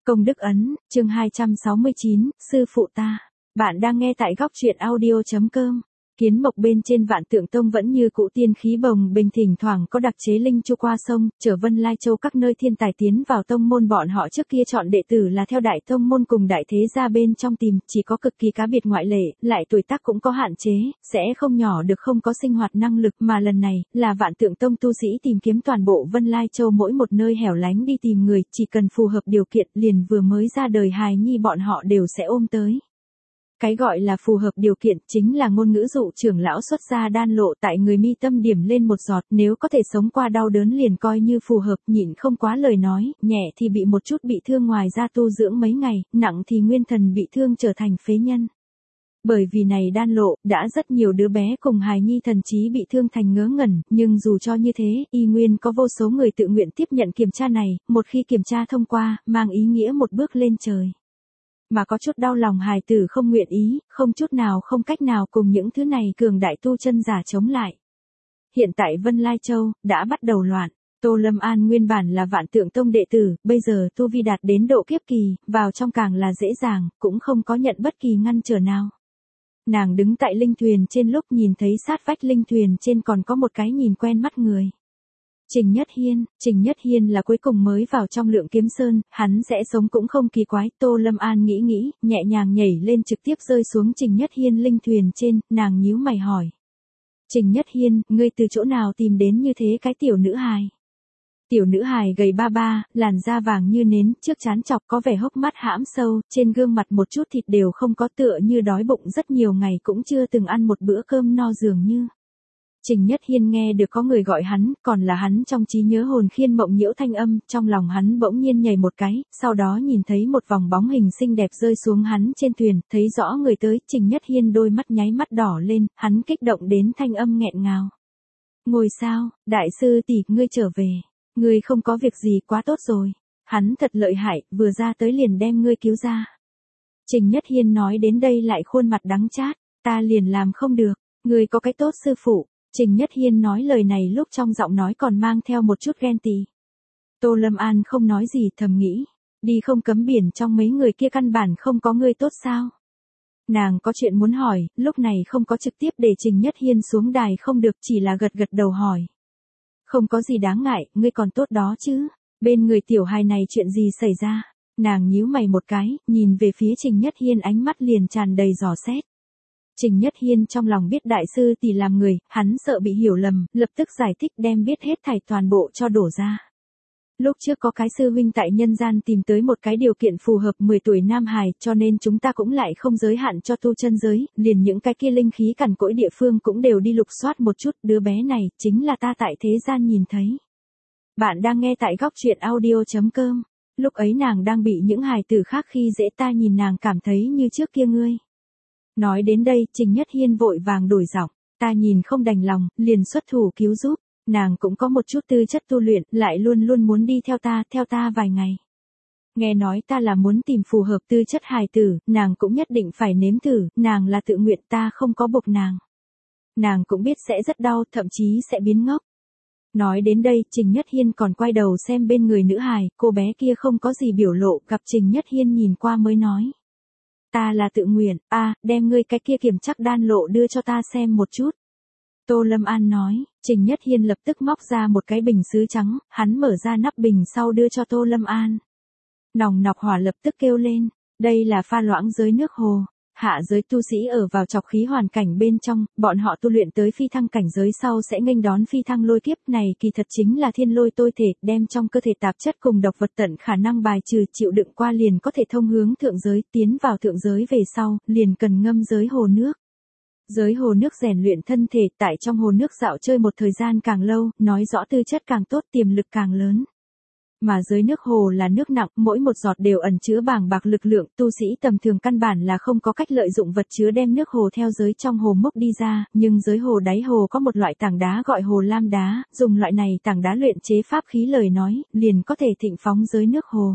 Công đức ấn, chương 269, sư phụ ta. Bạn đang nghe tại góc truyện audio.com. Kiến mộc bên trên Vạn Tượng Tông vẫn như cũ tiên khí bồng bình, thỉnh thoảng có đặc chế linh chu qua sông, chở Vân Lai Châu các nơi thiên tài tiến vào tông môn. Bọn họ trước kia chọn đệ tử là theo đại tông môn cùng đại thế gia bên trong tìm, chỉ có cực kỳ cá biệt ngoại lệ, lại tuổi tác cũng có hạn chế, sẽ không nhỏ được không có sinh hoạt năng lực, mà lần này, là Vạn Tượng Tông tu sĩ tìm kiếm toàn bộ Vân Lai Châu mỗi một nơi hẻo lánh đi tìm người, chỉ cần phù hợp điều kiện, liền vừa mới ra đời hài nhi bọn họ đều sẽ ôm tới. Cái gọi là phù hợp điều kiện chính là ngôn ngữ dụ trưởng lão xuất gia đan lộ tại người mi tâm điểm lên một giọt, nếu có thể sống qua đau đớn liền coi như phù hợp, nhịn không quá lời nói, nhẹ thì bị một chút bị thương ngoài ra tu dưỡng mấy ngày, nặng thì nguyên thần bị thương trở thành phế nhân. Bởi vì này đan lộ, đã rất nhiều đứa bé cùng hài nhi thần trí bị thương thành ngớ ngẩn, nhưng dù cho như thế, y nguyên có vô số người tự nguyện tiếp nhận kiểm tra này, một khi kiểm tra thông qua, mang ý nghĩa một bước lên trời. Mà có chút đau lòng hài tử không nguyện ý, không chút nào không cách nào cùng những thứ này cường đại tu chân giả chống lại. Hiện tại Vân Lai Châu, đã bắt đầu loạn. Tô Lâm An nguyên bản là Vạn Tượng Tông đệ tử, bây giờ tu vi đạt đến độ kiếp kỳ, vào trong càng là dễ dàng, cũng không có nhận bất kỳ ngăn trở nào. Nàng đứng tại linh thuyền trên lúc nhìn thấy sát vách linh thuyền trên còn có một cái nhìn quen mắt người. Trình Nhất Hiên là cuối cùng mới vào trong Lượng Kiếm Sơn, hắn sẽ sống cũng không kỳ quái, Tô Lâm An nghĩ, nhẹ nhàng nhảy lên trực tiếp rơi xuống Trình Nhất Hiên linh thuyền trên, nàng nhíu mày hỏi. Trình Nhất Hiên, ngươi từ chỗ nào tìm đến như thế cái tiểu nữ hài? Tiểu nữ hài gầy ba ba, làn da vàng như nến, trước trán chọc có vẻ hốc mắt hãm sâu, trên gương mặt một chút thịt đều không có, tựa như đói bụng rất nhiều ngày cũng chưa từng ăn một bữa cơm no dường như. Trình Nhất Hiên nghe được có người gọi hắn, còn là hắn trong trí nhớ hồn khiên mộng nhiễu thanh âm, trong lòng hắn bỗng nhiên nhảy một cái, sau đó nhìn thấy một vòng bóng hình xinh đẹp rơi xuống hắn trên thuyền, thấy rõ người tới, Trình Nhất Hiên đôi mắt nháy mắt đỏ lên, hắn kích động đến thanh âm nghẹn ngào. Ngồi sao, đại sư tỷ, ngươi trở về, ngươi không có việc gì, quá tốt rồi, hắn thật lợi hại, vừa ra tới liền đem ngươi cứu ra. Trình Nhất Hiên nói đến đây lại khuôn mặt đắng chát, ta liền làm không được, ngươi có cái tốt sư phụ. Trình Nhất Hiên nói lời này lúc trong giọng nói còn mang theo một chút ghen tị. Tô Lâm An không nói gì, thầm nghĩ, đi không cấm biển trong mấy người kia căn bản không có ngươi tốt sao? Nàng có chuyện muốn hỏi, lúc này không có trực tiếp để Trình Nhất Hiên xuống đài không được, chỉ là gật gật đầu hỏi. Không có gì đáng ngại, ngươi còn tốt đó chứ, bên người tiểu hài này chuyện gì xảy ra? Nàng nhíu mày một cái, nhìn về phía Trình Nhất Hiên ánh mắt liền tràn đầy dò xét. Trình Nhất Hiên trong lòng biết đại sư tỷ làm người, hắn sợ bị hiểu lầm, lập tức giải thích đem biết hết thảy toàn bộ cho đổ ra. Lúc trước có cái sư huynh tại nhân gian tìm tới một cái điều kiện phù hợp 10 tuổi nam hài, cho nên chúng ta cũng lại không giới hạn cho tu chân giới, liền những cái kia linh khí cằn cỗi địa phương cũng đều đi lục soát một chút, đứa bé này, chính là ta tại thế gian nhìn thấy. Bạn đang nghe tại góc truyện audio.com, lúc ấy nàng đang bị những hài tử khác khi dễ, ta nhìn nàng cảm thấy như trước kia ngươi. Nói đến đây, Trình Nhất Hiên vội vàng đổi giọng, ta nhìn không đành lòng, liền xuất thủ cứu giúp, nàng cũng có một chút tư chất tu luyện, lại luôn luôn muốn đi theo ta vài ngày. Nghe nói ta là muốn tìm phù hợp tư chất hài tử, nàng cũng nhất định phải nếm thử, nàng là tự nguyện, ta không có buộc nàng. Nàng cũng biết sẽ rất đau, thậm chí sẽ biến ngốc. Nói đến đây, Trình Nhất Hiên còn quay đầu xem bên người nữ hài, cô bé kia không có gì biểu lộ, gặp Trình Nhất Hiên nhìn qua mới nói. Ta là tự nguyện, đem ngươi cái kia kiểm chắc đan lộ đưa cho ta xem một chút. Tô Lâm An nói, Trình Nhất Hiên lập tức móc ra một cái bình sứ trắng, hắn mở ra nắp bình sau đưa cho Tô Lâm An. Nòng nọc hỏa lập tức kêu lên, đây là pha loãng giới nước hồ. Hạ giới tu sĩ ở vào trọc khí hoàn cảnh bên trong, bọn họ tu luyện tới phi thăng cảnh giới sau sẽ nghênh đón phi thăng lôi kiếp, này kỳ thật chính là thiên lôi tôi thể, đem trong cơ thể tạp chất cùng độc vật tận khả năng bài trừ, chịu đựng qua liền có thể thông hướng thượng giới, tiến vào thượng giới về sau, liền cần ngâm giới hồ nước. Giới hồ nước rèn luyện thân thể, tại trong hồ nước dạo chơi một thời gian càng lâu, nói rõ tư chất càng tốt, tiềm lực càng lớn. Mà dưới nước hồ là nước nặng, mỗi một giọt đều ẩn chứa bàng bạc lực lượng, tu sĩ tầm thường căn bản là không có cách lợi dụng vật chứa đem nước hồ theo giới trong hồ múc đi ra, nhưng dưới hồ đáy hồ có một loại tảng đá gọi hồ lam đá, dùng loại này tảng đá luyện chế pháp khí lời nói, liền có thể thịnh phóng dưới nước hồ.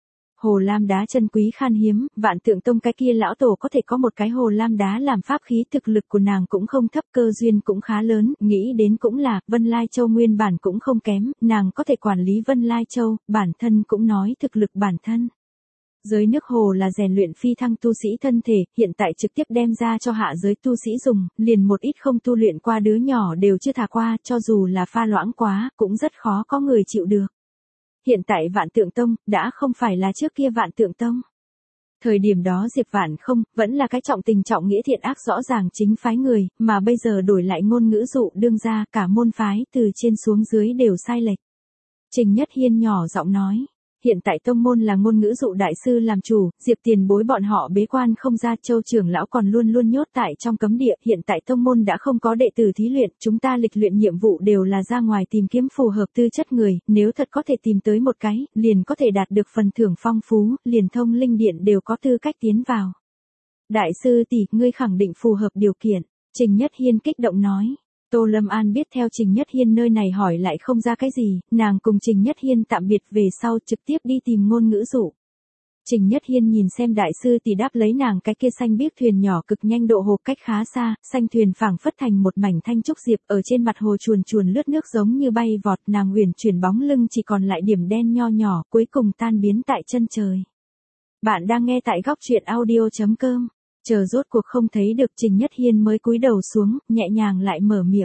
Hồ lam đá chân quý khan hiếm, Vạn Tượng Tông cái kia lão tổ có thể có một cái hồ lam đá làm pháp khí, thực lực của nàng cũng không thấp, cơ duyên cũng khá lớn, nghĩ đến cũng là, Vân Lai Châu nguyên bản cũng không kém, nàng có thể quản lý Vân Lai Châu, bản thân cũng nói thực lực bản thân. Giới nước hồ là rèn luyện phi thăng tu sĩ thân thể, hiện tại trực tiếp đem ra cho hạ giới tu sĩ dùng, liền một ít không tu luyện qua đứa nhỏ đều chưa thả qua, cho dù là pha loãng quá, cũng rất khó có người chịu được. Hiện tại Vạn Tượng Tông, đã không phải là trước kia Vạn Tượng Tông. Thời điểm đó Diệp Vạn không, vẫn là cái trọng tình trọng nghĩa thiện ác rõ ràng chính phái người, mà bây giờ đổi lại ngôn ngữ dụ đương ra, cả môn phái, từ trên xuống dưới đều sai lệch. Trình Nhất Hiên nhỏ giọng nói. Hiện tại tông môn là ngôn ngữ dụ đại sư làm chủ, Diệp tiền bối bọn họ bế quan không ra, Châu trưởng lão còn luôn luôn nhốt tại trong cấm địa, hiện tại tông môn đã không có đệ tử thí luyện, chúng ta lịch luyện nhiệm vụ đều là ra ngoài tìm kiếm phù hợp tư chất người, nếu thật có thể tìm tới một cái, liền có thể đạt được phần thưởng phong phú, liền thông linh điện đều có tư cách tiến vào. Đại sư tỷ, ngươi khẳng định phù hợp điều kiện, Trình Nhất Hiên kích động nói. Tô Lâm An biết theo Trình Nhất Hiên nơi này hỏi lại không ra cái gì, nàng cùng Trình Nhất Hiên tạm biệt về sau trực tiếp đi tìm ngôn ngữ dụ. Trình Nhất Hiên nhìn xem đại sư tỷ đáp lấy nàng cái kia xanh biếc thuyền nhỏ cực nhanh độ hồ cách khá xa, xanh thuyền phảng phất thành một mảnh thanh trúc diệp ở trên mặt hồ chuồn chuồn lướt nước giống như bay vọt, nàng huyền chuyển bóng lưng chỉ còn lại điểm đen nho nhỏ, cuối cùng tan biến tại chân trời. Bạn đang nghe tại góc truyện audio.com. Chờ rốt cuộc không thấy được Trình Nhất Hiên mới cúi đầu xuống, nhẹ nhàng lại mở miệng.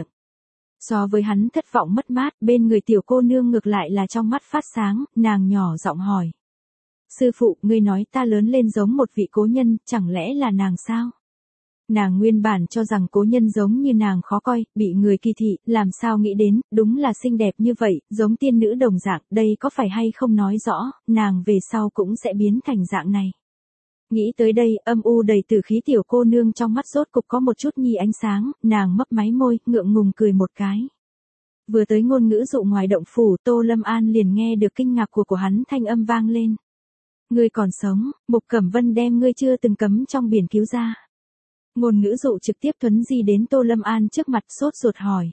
So với hắn thất vọng mất mát, bên người tiểu cô nương ngược lại là trong mắt phát sáng, nàng nhỏ giọng hỏi. Sư phụ, ngươi nói ta lớn lên giống một vị cố nhân, chẳng lẽ là nàng sao? Nàng nguyên bản cho rằng cố nhân giống như nàng khó coi, bị người kỳ thị, làm sao nghĩ đến, đúng là xinh đẹp như vậy, giống tiên nữ đồng dạng, đây có phải hay không nói rõ, nàng về sau cũng sẽ biến thành dạng này. Nghĩ tới đây, âm u đầy tử khí tiểu cô nương trong mắt rốt cục có một chút nhi ánh sáng, nàng mấp máy môi, ngượng ngùng cười một cái. Vừa tới ngôn ngữ dụ ngoài động phủ, Tô Lâm An liền nghe được kinh ngạc của hắn thanh âm vang lên. Ngươi còn sống, Mục Cẩm Vân đem ngươi chưa từng cấm trong biển cứu ra. Ngôn ngữ dụ trực tiếp thuấn di đến Tô Lâm An trước mặt sốt ruột hỏi.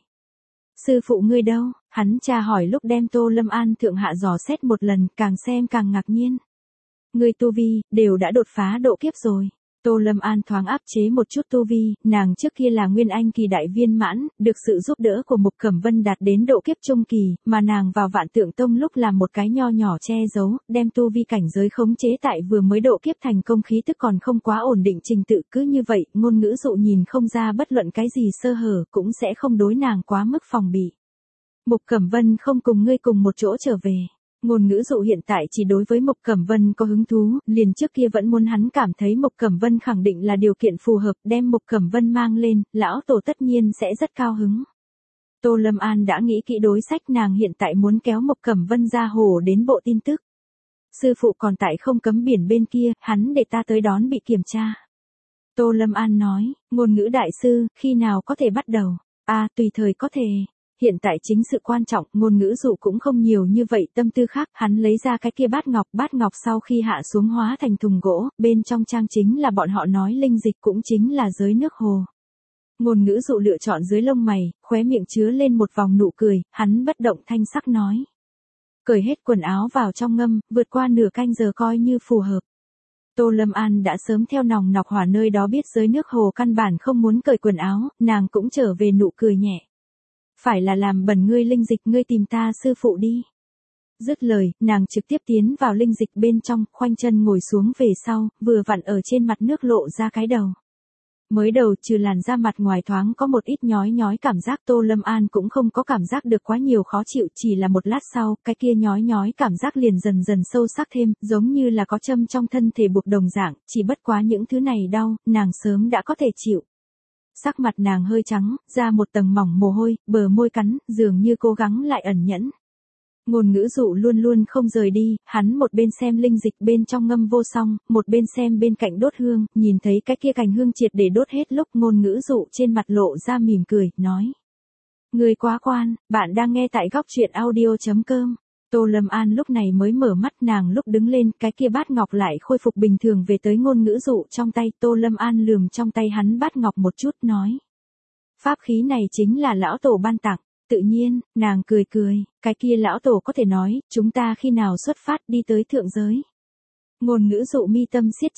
Sư phụ ngươi đâu? Hắn tra hỏi lúc đem Tô Lâm An thượng hạ dò xét một lần, càng xem càng ngạc nhiên. Ngươi tu vi, đều đã đột phá độ kiếp rồi. Tô Lâm An thoáng áp chế một chút tu vi, nàng trước kia là Nguyên Anh kỳ đại viên mãn, được sự giúp đỡ của Mục Cẩm Vân đạt đến độ kiếp trung kỳ, mà nàng vào Vạn Tượng Tông lúc làm một cái nho nhỏ che giấu, đem tu vi cảnh giới khống chế tại vừa mới độ kiếp thành công khí tức còn không quá ổn định trình tự, cứ như vậy, ngôn ngữ dụ nhìn không ra bất luận cái gì sơ hở, cũng sẽ không đối nàng quá mức phòng bị. Mục Cẩm Vân không cùng ngươi cùng một chỗ trở về. Ngôn ngữ dụ hiện tại chỉ đối với Mục Cẩm Vân có hứng thú, liền trước kia vẫn muốn hắn cảm thấy Mục Cẩm Vân khẳng định là điều kiện phù hợp, đem Mục Cẩm Vân mang lên, lão tổ tất nhiên sẽ rất cao hứng. Tô Lâm An đã nghĩ kỹ đối sách, nàng hiện tại muốn kéo Mục Cẩm Vân ra hồ đến bộ tin tức. Sư phụ còn tại không cấm biển bên kia, hắn để ta tới đón bị kiểm tra. Tô Lâm An nói, ngôn ngữ đại sư, khi nào có thể bắt đầu? Tùy thời có thể. Hiện tại chính sự quan trọng, ngôn ngữ dụ cũng không nhiều như vậy tâm tư khác, hắn lấy ra cái kia bát ngọc sau khi hạ xuống hóa thành thùng gỗ, bên trong trang chính là bọn họ nói linh dịch cũng chính là giới nước hồ. Ngôn ngữ dụ lựa chọn dưới lông mày, khóe miệng chứa lên một vòng nụ cười, hắn bất động thanh sắc nói. Cởi hết quần áo vào trong ngâm, vượt qua nửa canh giờ coi như phù hợp. Tô Lâm An đã sớm theo nòng nọc hỏa nơi đó biết giới nước hồ căn bản không muốn cởi quần áo, nàng cũng trở về nụ cười nhẹ. Phải là làm bẩn ngươi linh dịch, ngươi tìm ta sư phụ đi. Dứt lời, nàng trực tiếp tiến vào linh dịch bên trong, khoanh chân ngồi xuống về sau, vừa vặn ở trên mặt nước lộ ra cái đầu. Mới đầu trừ làn da mặt ngoài thoáng có một ít nhói nhói cảm giác, Tô Lâm An cũng không có cảm giác được quá nhiều khó chịu, chỉ là một lát sau, cái kia nhói nhói cảm giác liền dần dần sâu sắc thêm, giống như là có châm trong thân thể buộc đồng dạng, chỉ bất quá những thứ này đau, nàng sớm đã có thể chịu. Sắc mặt nàng hơi trắng, ra một tầng mỏng mồ hôi, bờ môi cắn, dường như cố gắng lại ẩn nhẫn. Ngôn ngữ dụ luôn luôn không rời đi, hắn một bên xem linh dịch bên trong ngâm vô song, một bên xem bên cạnh đốt hương, nhìn thấy cái kia cành hương triệt để đốt hết lúc ngôn ngữ dụ trên mặt lộ ra mỉm cười, nói. Người quá quan, bạn đang nghe tại góc truyện audio.com. Tô Lâm An lúc này mới mở mắt, nàng lúc đứng lên, cái kia bát ngọc lại khôi phục bình thường về tới ngôn ngữ dụ trong tay, Tô Lâm An lườm trong tay hắn bát ngọc một chút nói. Pháp khí này chính là lão tổ ban tặng, tự nhiên, nàng cười cười, cái kia lão tổ có thể nói, chúng ta khi nào xuất phát đi tới thượng giới. Ngôn ngữ dụ mi tâm siết chặt,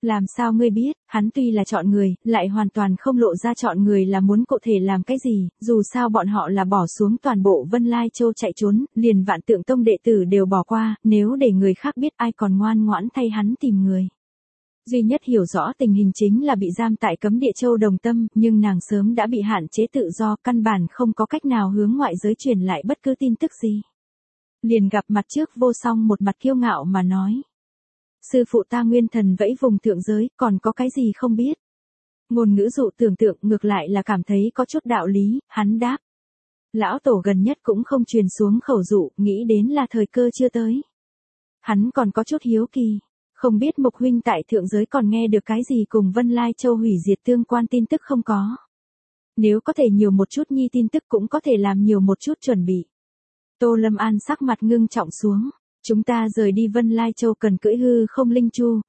Làm sao ngươi biết, hắn tuy là chọn người, lại hoàn toàn không lộ ra chọn người là muốn cụ thể làm cái gì, dù sao bọn họ là bỏ xuống toàn bộ Vân Lai Châu chạy trốn, liền Vạn Tượng Tông đệ tử đều bỏ qua, nếu để người khác biết ai còn ngoan ngoãn thay hắn tìm người. Duy nhất hiểu rõ tình hình chính là bị giam tại Cấm Địa Châu Đồng Tâm, nhưng nàng sớm đã bị hạn chế tự do, căn bản không có cách nào hướng ngoại giới truyền lại bất cứ tin tức gì. Liền gặp mặt trước Vô Song một mặt kiêu ngạo mà nói. Sư phụ ta nguyên thần vẫy vùng thượng giới, còn có cái gì không biết. Ngôn ngữ dụ tưởng tượng ngược lại là cảm thấy có chút đạo lý, hắn đáp. Lão tổ gần nhất cũng không truyền xuống khẩu dụ, nghĩ đến là thời cơ chưa tới. Hắn còn có chút hiếu kỳ, không biết Mục huynh tại thượng giới còn nghe được cái gì cùng Vân Lai Châu hủy diệt tương quan tin tức không có. Nếu có thể nhiều một chút nhi tin tức cũng có thể làm nhiều một chút chuẩn bị. Tô Lâm An sắc mặt ngưng trọng xuống. Chúng ta rời đi Vân Lai Châu cần cưỡi hư không linh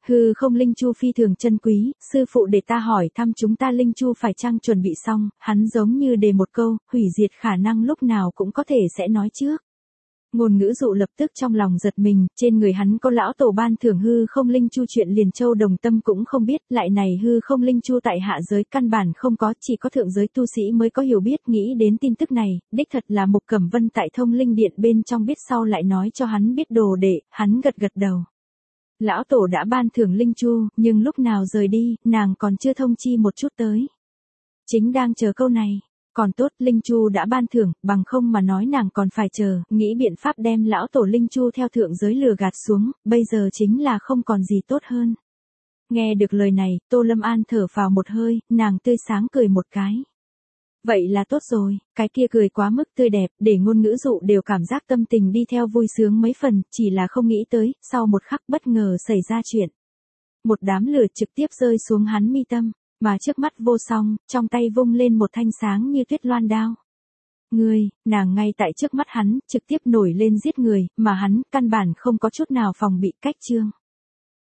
chu phi thường chân quý, sư phụ để ta hỏi thăm chúng ta linh chu phải chăng chuẩn bị xong, hắn giống như đề một câu, hủy diệt khả năng lúc nào cũng có thể sẽ nói trước. Ngôn ngữ dụ lập tức trong lòng giật mình, trên người hắn có lão tổ ban thưởng hư không linh chu chuyện liền Châu Đồng Tâm cũng không biết, lại này hư không linh chu tại hạ giới căn bản không có, chỉ có thượng giới tu sĩ mới có hiểu biết, nghĩ đến tin tức này, đích thật là Mục Cẩm Vân tại Thông Linh Điện bên trong biết sau lại nói cho hắn biết đồ đệ, hắn gật gật đầu. Lão tổ đã ban thưởng linh chu, nhưng lúc nào rời đi, nàng còn chưa thông chi một chút tới. Chính đang chờ câu này. Còn tốt, Linh Chu đã ban thưởng, bằng không mà nói nàng còn phải chờ, nghĩ biện pháp đem lão tổ Linh Chu theo thượng giới lừa gạt xuống, bây giờ chính là không còn gì tốt hơn. Nghe được lời này, Tô Lâm An thở vào một hơi, nàng tươi sáng cười một cái. Vậy là tốt rồi, cái kia cười quá mức tươi đẹp, để ngôn ngữ dụ đều cảm giác tâm tình đi theo vui sướng mấy phần, chỉ là không nghĩ tới, sau một khắc bất ngờ xảy ra chuyện. Một đám lửa trực tiếp rơi xuống hắn mi tâm. Mà trước mắt Vô Song, trong tay vung lên một thanh sáng như tuyết loan đao. Nàng ngay tại trước mắt hắn, trực tiếp nổi lên giết người, mà hắn, căn bản không có chút nào phòng bị cách trương.